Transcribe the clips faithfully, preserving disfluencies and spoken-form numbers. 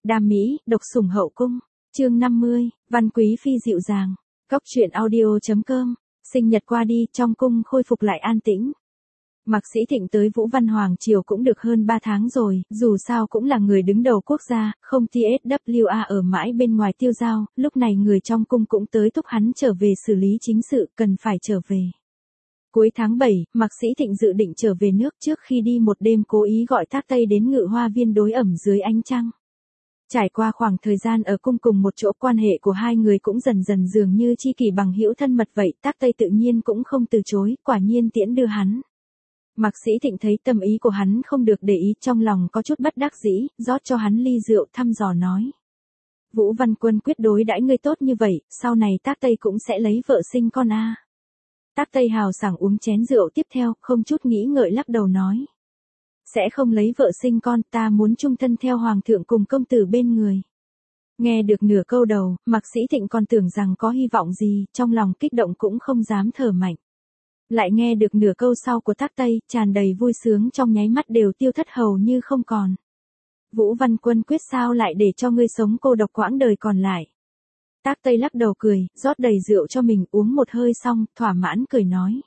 Đam mỹ, độc sủng hậu cung. Chương năm mươi, Văn Quý phi dịu dàng. Cóc truyện audio chấm com. Sinh nhật qua đi, trong cung khôi phục lại an tĩnh. Mạc Sĩ Thịnh tới Vũ Văn Hoàng triều cũng được hơn ba tháng rồi, dù sao cũng là người đứng đầu quốc gia, không tê ét vê a ở mãi bên ngoài tiêu dao, lúc này người trong cung cũng tới thúc hắn trở về xử lý chính sự, cần phải trở về. Cuối tháng bảy, Mạc Sĩ Thịnh dự định trở về nước, trước khi đi một đêm cố ý gọi Tác Tây đến Ngự Hoa Viên đối ẩm dưới ánh trăng. Trải qua khoảng thời gian ở cung cùng một chỗ, quan hệ của hai người cũng dần dần dường như tri kỷ bằng hữu thân mật vậy, Tác Tây tự nhiên cũng không từ chối, quả nhiên tiễn đưa hắn. Mạc Sĩ Thịnh thấy tâm ý của hắn không được để ý, trong lòng có chút bất đắc dĩ, rót cho hắn ly rượu thăm dò nói. Vũ Văn Quân quyết đối đãi ngươi tốt như vậy, sau này Tác Tây cũng sẽ lấy vợ sinh con a. À. Tác Tây hào sảng uống chén rượu tiếp theo, không chút nghĩ ngợi lắc đầu nói. Sẽ không lấy vợ sinh con, ta muốn chung thân theo hoàng thượng cùng công tử bên người. Nghe được nửa câu đầu, Mạc Sĩ Thịnh còn tưởng rằng có hy vọng gì, trong lòng kích động cũng không dám thở mạnh. Lại nghe được nửa câu sau của Tác Tây, tràn đầy vui sướng trong nháy mắt đều tiêu thất hầu như không còn. Vũ Văn Quân quyết sao lại để cho ngươi sống cô độc quãng đời còn lại. Tác Tây lắc đầu cười, rót đầy rượu cho mình uống một hơi xong, thỏa mãn cười nói.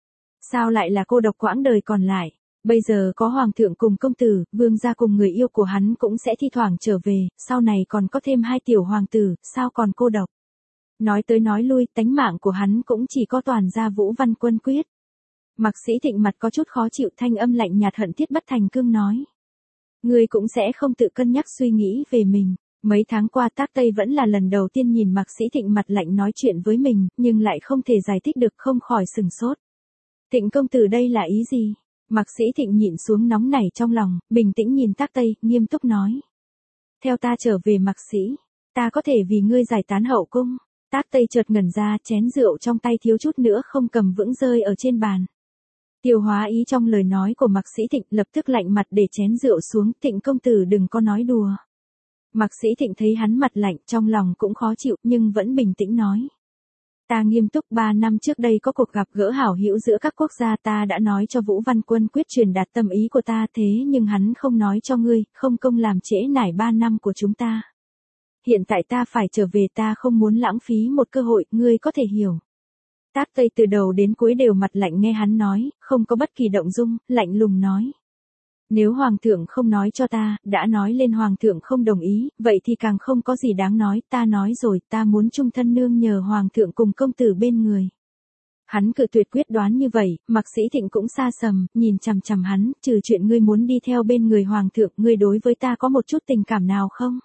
Sao lại là cô độc quãng đời còn lại, bây giờ có hoàng thượng cùng công tử, vương gia cùng người yêu của hắn cũng sẽ thi thoảng trở về, sau này còn có thêm hai tiểu hoàng tử, sao còn cô độc. Nói tới nói lui, tánh mạng của hắn cũng chỉ có toàn gia Vũ Văn Quân quyết. Mạc Sĩ Thịnh mặt có chút khó chịu, thanh âm lạnh nhạt hận thiết bất thành cương nói. Ngươi cũng sẽ không tự cân nhắc suy nghĩ về mình. Mấy tháng qua Tác Tây vẫn là lần đầu tiên nhìn Mạc Sĩ Thịnh mặt lạnh nói chuyện với mình, nhưng lại không thể giải thích được, không khỏi sừng sốt. Thịnh công tử đây là ý gì? Mạc Sĩ Thịnh nhịn xuống nóng nảy trong lòng, bình tĩnh nhìn Tác Tây, nghiêm túc nói. Theo ta trở về Mạc Sĩ, ta có thể vì ngươi giải tán hậu cung. Tác Tây chợt ngẩn ra, chén rượu trong tay thiếu chút nữa không cầm vững rơi ở trên bàn. Tiêu hóa ý trong lời nói của Mạc Sĩ Thịnh, lập tức lạnh mặt để chén rượu xuống. Thịnh công tử đừng có nói đùa. Mạc Sĩ Thịnh thấy hắn mặt lạnh, trong lòng cũng khó chịu, nhưng vẫn bình tĩnh nói. Ta nghiêm túc, ba năm trước đây có cuộc gặp gỡ hảo hữu giữa các quốc gia, ta đã nói cho Vũ Văn Quân quyết truyền đạt tâm ý của ta, thế nhưng hắn không nói cho ngươi, không công làm trễ nải ba năm của chúng ta. Hiện tại ta phải trở về, ta không muốn lãng phí một cơ hội, ngươi có thể hiểu. Tác Tây từ đầu đến cuối đều mặt lạnh nghe hắn nói, không có bất kỳ động dung, lạnh lùng nói. Nếu hoàng thượng không nói cho ta, đã nói lên hoàng thượng không đồng ý, vậy thì càng không có gì đáng nói, ta nói rồi, ta muốn chung thân nương nhờ hoàng thượng cùng công tử bên người. Hắn cự tuyệt quyết đoán như vậy, Mạc Sĩ Thịnh cũng xa sầm, nhìn chằm chằm hắn, trừ chuyện ngươi muốn đi theo bên người hoàng thượng, ngươi đối với ta có một chút tình cảm nào không?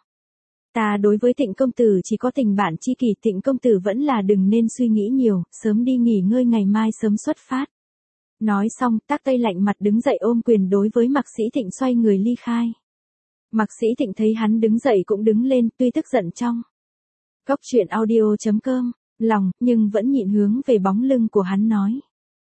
Ta đối với Thịnh công tử chỉ có tình bạn tri kỷ, Thịnh công tử vẫn là đừng nên suy nghĩ nhiều, sớm đi nghỉ ngơi, ngày mai sớm xuất phát. Nói xong, Tác Tây lạnh mặt đứng dậy ôm quyền đối với Mạc Sĩ Thịnh xoay người ly khai. Mạc Sĩ Thịnh thấy hắn đứng dậy cũng đứng lên, tuy tức giận trong. Cóc truyện audio chấm com, lòng, nhưng vẫn nhịn hướng về bóng lưng của hắn nói.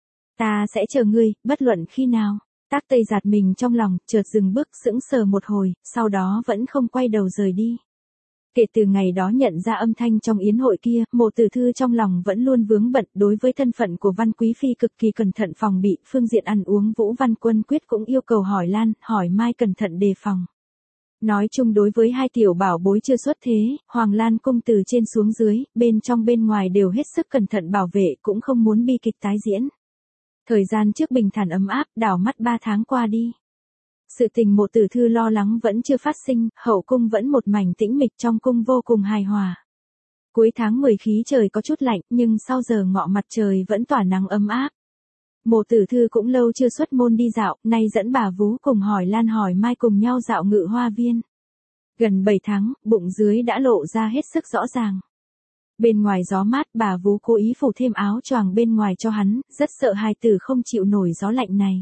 Ta sẽ chờ ngươi, bất luận khi nào. Tác Tây giạt mình trong lòng, chợt dừng bước sững sờ một hồi, sau đó vẫn không quay đầu rời đi. Kể từ ngày đó nhận ra âm thanh trong yến hội kia, Mộ Tử Thư trong lòng vẫn luôn vướng bận, đối với thân phận của Văn Quý phi cực kỳ cẩn thận phòng bị, phương diện ăn uống Vũ Văn Quân quyết cũng yêu cầu hỏi Lan, hỏi Mai cẩn thận đề phòng. Nói chung đối với hai tiểu bảo bối chưa xuất thế, Hoàng Lan cung từ trên xuống dưới, bên trong bên ngoài đều hết sức cẩn thận bảo vệ, cũng không muốn bi kịch tái diễn. Thời gian trước bình thản ấm áp, đảo mắt ba tháng qua đi. Sự tình Mộ Tử Thư lo lắng vẫn chưa phát sinh, hậu cung vẫn một mảnh tĩnh mịch, trong cung vô cùng hài hòa. Cuối tháng mười khí trời có chút lạnh, nhưng sau giờ ngọ mặt trời vẫn tỏa nắng ấm áp. Mộ Tử Thư cũng lâu chưa xuất môn đi dạo, nay dẫn bà vú cùng hỏi Lan hỏi Mai cùng nhau dạo Ngự Hoa Viên. Gần bảy tháng, bụng dưới đã lộ ra hết sức rõ ràng. Bên ngoài gió mát, bà vú cố ý phủ thêm áo choàng bên ngoài cho hắn, rất sợ hài tử không chịu nổi gió lạnh này.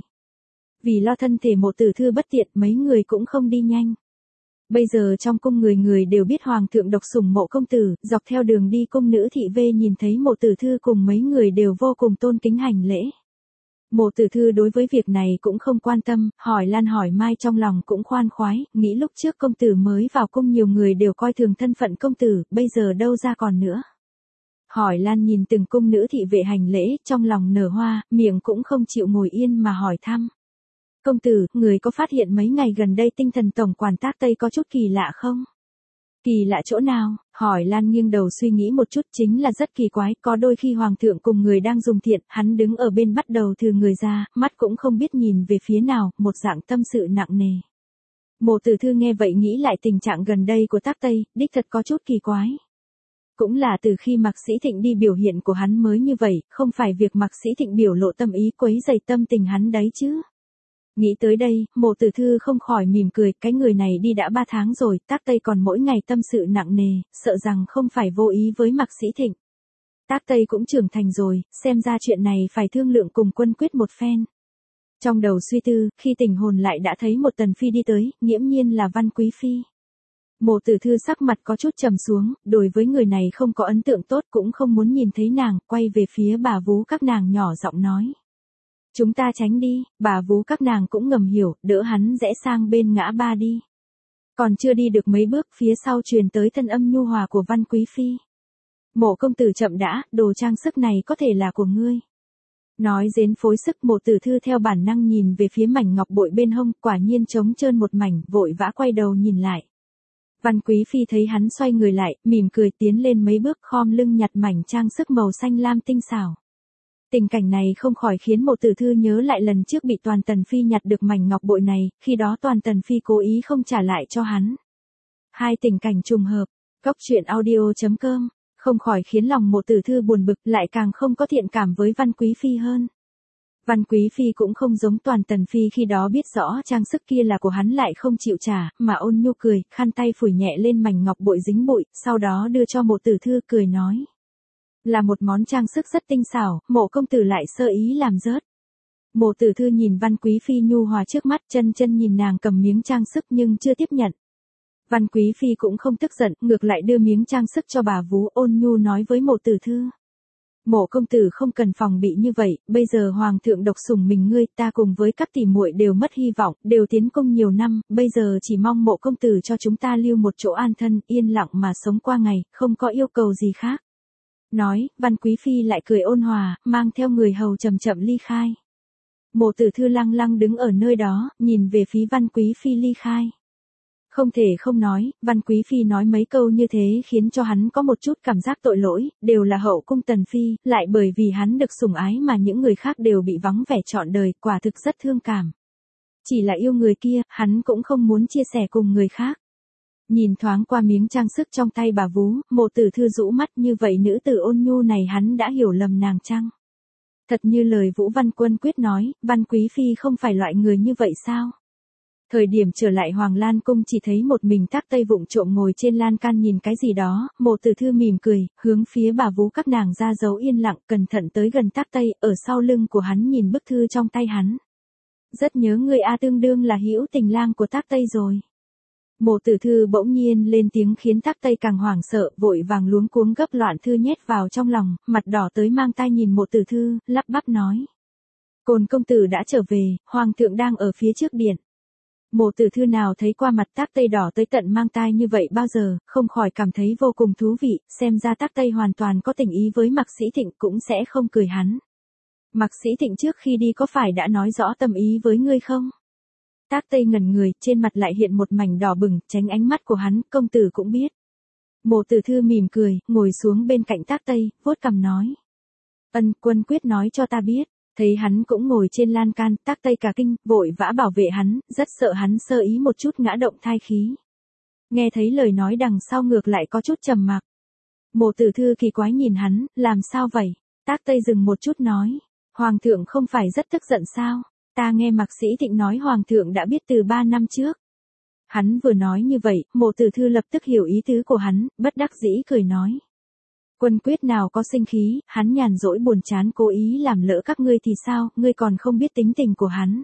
Vì lo thân thể Mộ Tử Thư bất tiện, mấy người cũng không đi nhanh. Bây giờ trong cung người người đều biết hoàng thượng độc sủng Mộ công tử, dọc theo đường đi cung nữ thị vệ nhìn thấy Mộ Tử Thư cùng mấy người đều vô cùng tôn kính hành lễ. Mộ Tử Thư đối với việc này cũng không quan tâm, hỏi Lan hỏi Mai trong lòng cũng khoan khoái, nghĩ lúc trước công tử mới vào cung nhiều người đều coi thường thân phận công tử, bây giờ đâu ra còn nữa. Hỏi Lan nhìn từng cung nữ thị vệ hành lễ, trong lòng nở hoa, miệng cũng không chịu ngồi yên mà hỏi thăm. Công tử, người có phát hiện mấy ngày gần đây tinh thần tổng quản Tác Tây có chút kỳ lạ không? Kỳ lạ chỗ nào? Hỏi Lan nghiêng đầu suy nghĩ một chút, chính là rất kỳ quái, có đôi khi hoàng thượng cùng người đang dùng thiện, hắn đứng ở bên bắt đầu thừ người ra, mắt cũng không biết nhìn về phía nào, một dạng tâm sự nặng nề. Mộ Tử Thư nghe vậy nghĩ lại tình trạng gần đây của Tác Tây, đích thật có chút kỳ quái. Cũng là từ khi Mạc Sĩ Thịnh đi biểu hiện của hắn mới như vậy, không phải việc Mạc Sĩ Thịnh biểu lộ tâm ý quấy rầy tâm tình hắn đấy chứ. Nghĩ tới đây, Mộ Tử Thư không khỏi mỉm cười, cái người này đi đã ba tháng rồi, Tác Tây còn mỗi ngày tâm sự nặng nề, sợ rằng không phải vô ý với Mạc Sĩ Thịnh. Tác Tây cũng trưởng thành rồi, xem ra chuyện này phải thương lượng cùng Quân Quyết một phen. Trong đầu suy tư, khi tỉnh hồn lại đã thấy một tần phi đi tới, nghiễm nhiên là Văn Quý Phi. Mộ Tử Thư sắc mặt có chút trầm xuống, đối với người này không có ấn tượng tốt cũng không muốn nhìn thấy nàng, quay về phía bà vú các nàng nhỏ giọng nói. Chúng ta tránh đi, bà vú các nàng cũng ngầm hiểu, đỡ hắn rẽ sang bên ngã ba đi. Còn chưa đi được mấy bước, phía sau truyền tới thân âm nhu hòa của Văn Quý Phi. Mộ công tử chậm đã, đồ trang sức này có thể là của ngươi. Nói dến phối sức, Mộ Tử Thư theo bản năng nhìn về phía mảnh ngọc bội bên hông, quả nhiên trống trơn một mảnh, vội vã quay đầu nhìn lại. Văn Quý Phi thấy hắn xoay người lại, mỉm cười tiến lên mấy bước, khom lưng nhặt mảnh trang sức màu xanh lam tinh xảo. Tình cảnh này không khỏi khiến Mộ Tử Thư nhớ lại lần trước bị Toàn Tần Phi nhặt được mảnh ngọc bội này, khi đó Toàn Tần Phi cố ý không trả lại cho hắn. Hai tình cảnh trùng hợp, Cốc truyện audio chấm com, không khỏi khiến lòng Mộ Tử Thư buồn bực, lại càng không có thiện cảm với Văn Quý Phi hơn. Văn Quý Phi cũng không giống Toàn Tần Phi khi đó biết rõ trang sức kia là của hắn lại không chịu trả, mà ôn nhu cười, khăn tay phủi nhẹ lên mảnh ngọc bội dính bụi, sau đó đưa cho Mộ Tử Thư cười nói. Là một món trang sức rất tinh xảo, Mộ công tử lại sơ ý làm rớt. Mộ Tử Thư nhìn Văn Quý Phi nhu hòa trước mắt, chân chân nhìn nàng cầm miếng trang sức nhưng chưa tiếp nhận. Văn Quý Phi cũng không tức giận, ngược lại đưa miếng trang sức cho bà vú, ôn nhu nói với Mộ Tử Thư. Mộ công tử không cần phòng bị như vậy, bây giờ hoàng thượng độc sủng mình ngươi, ta cùng với các tỷ muội đều mất hy vọng, đều tiến công nhiều năm, bây giờ chỉ mong Mộ công tử cho chúng ta lưu một chỗ an thân, yên lặng mà sống qua ngày, không có yêu cầu gì khác. Nói, Văn Quý Phi lại cười ôn hòa, mang theo người hầu chậm chậm ly khai. Mộ Tử Thư lăng lăng đứng ở nơi đó, nhìn về phía Văn Quý Phi ly khai. Không thể không nói, Văn Quý Phi nói mấy câu như thế khiến cho hắn có một chút cảm giác tội lỗi, đều là hậu cung Tần Phi, lại bởi vì hắn được sủng ái mà những người khác đều bị vắng vẻ trọn đời, quả thực rất thương cảm. Chỉ là yêu người kia, hắn cũng không muốn chia sẻ cùng người khác. Nhìn thoáng qua miếng trang sức trong tay bà vú, Mộ Tử Thư rũ mắt, như vậy nữ tử ôn nhu này hắn đã hiểu lầm nàng chăng? Thật như lời Vũ Văn Quân Quyết nói, Văn Quý Phi không phải loại người như vậy sao? Thời điểm trở lại Hoàng Lan Cung chỉ thấy một mình Tác Tây vụng trộm ngồi trên lan can nhìn cái gì đó, Mộ Tử Thư mỉm cười, hướng phía bà vú các nàng ra dấu yên lặng, cẩn thận tới gần Tác Tây, ở sau lưng của hắn nhìn bức thư trong tay hắn. Rất nhớ người a, tương đương là hữu tình lang của Tác Tây rồi. Mộ Tử Thư bỗng nhiên lên tiếng khiến Tác Tây càng hoảng sợ, vội vàng luống cuống gấp loạn thư nhét vào trong lòng, mặt đỏ tới mang tai nhìn Mộ Tử Thư, lắp bắp nói. Côn công tử đã trở về, hoàng thượng đang ở phía trước điện. Mộ Tử Thư nào thấy qua mặt Tác Tây đỏ tới tận mang tai như vậy bao giờ, không khỏi cảm thấy vô cùng thú vị, xem ra Tác Tây hoàn toàn có tình ý với Mạc Sĩ Thịnh, cũng sẽ không cười hắn. Mạc Sĩ Thịnh trước khi đi có phải đã nói rõ tâm ý với ngươi không? Tác Tây ngẩn người, trên mặt lại hiện một mảnh đỏ bừng, tránh ánh mắt của hắn, công tử cũng biết. Mộ Tử Thư mỉm cười, ngồi xuống bên cạnh Tác Tây, vuốt cằm nói. Ân, Quân Quyết nói cho ta biết. Thấy hắn cũng ngồi trên lan can, Tác Tây cả kinh, vội vã bảo vệ hắn, rất sợ hắn sơ ý một chút ngã động thai khí. Nghe thấy lời nói đằng sau ngược lại có chút trầm mặc. Mộ Tử Thư kỳ quái nhìn hắn, làm sao vậy? Tác Tây dừng một chút nói. Hoàng thượng không phải rất tức giận sao? Ta nghe Mạc Sĩ Thịnh nói Hoàng thượng đã biết từ ba năm trước. Hắn vừa nói như vậy, Mộ Tử Thư lập tức hiểu ý tứ của hắn, bất đắc dĩ cười nói. Quân Quyết nào có sinh khí, hắn nhàn rỗi buồn chán cố ý làm lỡ các ngươi thì sao, ngươi còn không biết tính tình của hắn.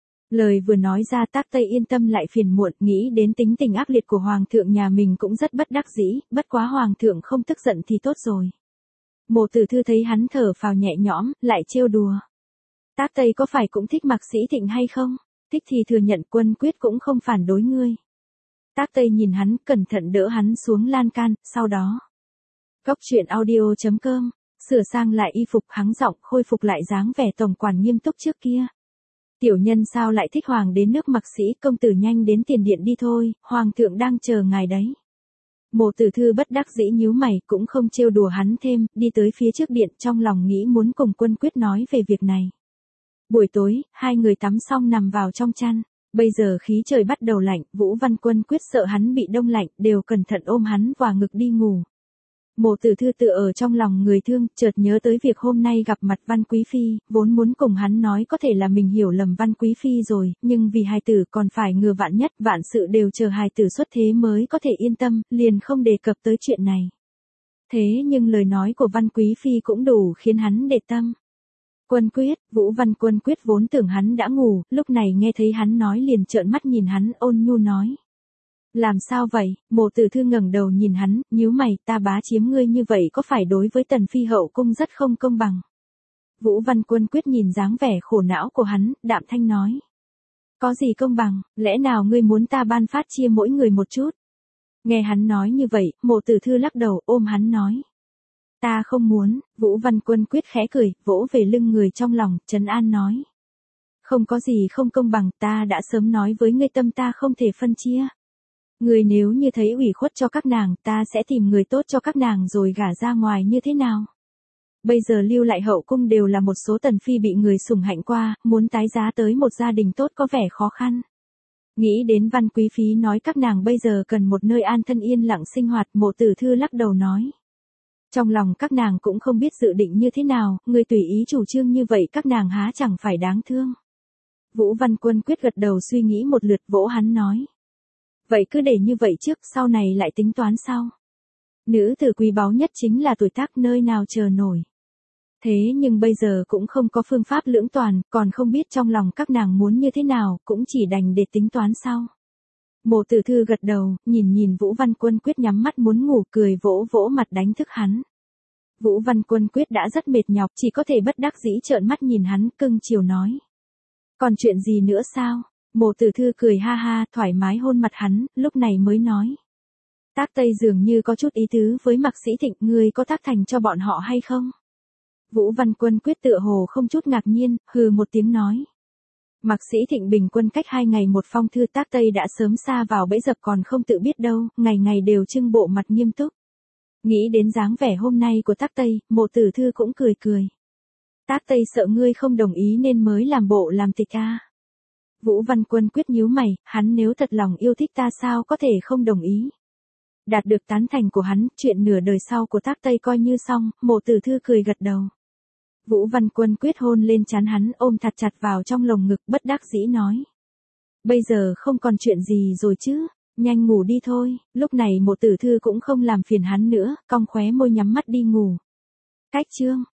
Lời vừa nói ra Tác Tây yên tâm lại phiền muộn, nghĩ đến tính tình ác liệt của Hoàng thượng nhà mình cũng rất bất đắc dĩ, bất quá Hoàng thượng không tức giận thì tốt rồi. Mộ Tử Thư thấy hắn thở phào nhẹ nhõm, lại trêu đùa. Tác Tây có phải cũng thích Mạc Sĩ Thịnh hay không? Thích thì thừa nhận, Quân Quyết cũng không phản đối ngươi. Tác Tây nhìn hắn, cẩn thận đỡ hắn xuống lan can, sau đó. Cốc truyện audio chấm com, sửa sang lại y phục, hắng giọng, khôi phục lại dáng vẻ tổng quản nghiêm túc trước kia. Tiểu nhân sao lại thích hoàng đến nước Mạc Sĩ, công tử nhanh đến tiền điện đi thôi, hoàng thượng đang chờ ngài đấy. Mộ Tử Thư bất đắc dĩ nhíu mày, cũng không trêu đùa hắn thêm, đi tới phía trước điện, trong lòng nghĩ muốn cùng Quân Quyết nói về việc này. Buổi tối, hai người tắm xong nằm vào trong chăn. Bây giờ khí trời bắt đầu lạnh, Vũ Văn Quân Quyết sợ hắn bị đông lạnh, đều cẩn thận ôm hắn vào ngực đi ngủ. Mộ Tử Thư tựa ở trong lòng người thương, chợt nhớ tới việc hôm nay gặp mặt Văn Quý Phi, vốn muốn cùng hắn nói có thể là mình hiểu lầm Văn Quý Phi rồi, nhưng vì hài tử còn phải ngừa vạn nhất, vạn sự đều chờ hài tử xuất thế mới có thể yên tâm, liền không đề cập tới chuyện này. Thế nhưng lời nói của Văn Quý Phi cũng đủ khiến hắn để tâm. Quân Quyết, Vũ Văn Quân Quyết vốn tưởng hắn đã ngủ, lúc này nghe thấy hắn nói liền trợn mắt nhìn hắn, ôn nhu nói. Làm sao vậy? Mộ Tử Thư ngẩng đầu nhìn hắn, nhíu mày, ta bá chiếm ngươi như vậy có phải đối với Tần Phi hậu cung rất không công bằng? Vũ Văn Quân Quyết nhìn dáng vẻ khổ não của hắn, đạm thanh nói. Có gì công bằng, lẽ nào ngươi muốn ta ban phát chia mỗi người một chút? Nghe hắn nói như vậy, Mộ Tử Thư lắc đầu, ôm hắn nói. Ta không muốn. Vũ Văn Quân Quyết khẽ cười, vỗ về lưng người trong lòng, trấn an nói. Không có gì không công bằng, ta đã sớm nói với ngươi tâm ta không thể phân chia. Ngươi nếu như thấy ủy khuất cho các nàng, ta sẽ tìm người tốt cho các nàng rồi gả ra ngoài như thế nào? Bây giờ lưu lại hậu cung đều là một số tần phi bị người sủng hạnh qua, muốn tái giá tới một gia đình tốt có vẻ khó khăn. Nghĩ đến Văn Quý Phi nói các nàng bây giờ cần một nơi an thân yên lặng sinh hoạt, Mộ Tử Thư lắc đầu nói. Trong lòng các nàng cũng không biết dự định như thế nào, ngươi tùy ý chủ trương như vậy các nàng há chẳng phải đáng thương. Vũ Văn Quân Quyết gật đầu suy nghĩ một lượt, vỗ hắn nói. Vậy cứ để như vậy trước, sau này lại tính toán sau. Nữ tử quý báu nhất chính là tuổi tác, nơi nào chờ nổi. Thế nhưng bây giờ cũng không có phương pháp lưỡng toàn, còn không biết trong lòng các nàng muốn như thế nào, cũng chỉ đành để tính toán sau. Mộ Tử Thư gật đầu, nhìn nhìn Vũ Văn Quân Quyết nhắm mắt muốn ngủ, cười vỗ vỗ mặt đánh thức hắn. Vũ Văn Quân Quyết đã rất mệt nhọc, chỉ có thể bất đắc dĩ trợn mắt nhìn hắn, cưng chiều nói. Còn chuyện gì nữa sao? Mộ Tử Thư cười ha ha, thoải mái hôn mặt hắn, lúc này mới nói. Tác Tây dường như có chút ý tứ với Mạc Sĩ Thịnh, ngươi có tác thành cho bọn họ hay không? Vũ Văn Quân Quyết tựa hồ không chút ngạc nhiên, hừ một tiếng nói. Mạc Sĩ Thịnh bình quân cách hai ngày một phong thư, Tác Tây đã sớm sa vào bẫy dập còn không tự biết đâu, ngày ngày đều trưng bộ mặt nghiêm túc. Nghĩ đến dáng vẻ hôm nay của Tác Tây, Mộ Tử Thư cũng cười cười. Tác Tây sợ ngươi không đồng ý nên mới làm bộ làm tịch a. Vũ Văn Quân Quyết nhíu mày, hắn nếu thật lòng yêu thích ta sao có thể không đồng ý. Đạt được tán thành của hắn, chuyện nửa đời sau của Tác Tây coi như xong, Mộ Tử Thư cười gật đầu. Vũ Văn Quân Quyết hôn lên trán hắn, ôm thật chặt vào trong lồng ngực, bất đắc dĩ nói. Bây giờ không còn chuyện gì rồi chứ, nhanh ngủ đi thôi. Lúc này Mộ Tử Thư cũng không làm phiền hắn nữa, cong khóe môi nhắm mắt đi ngủ. Cách chương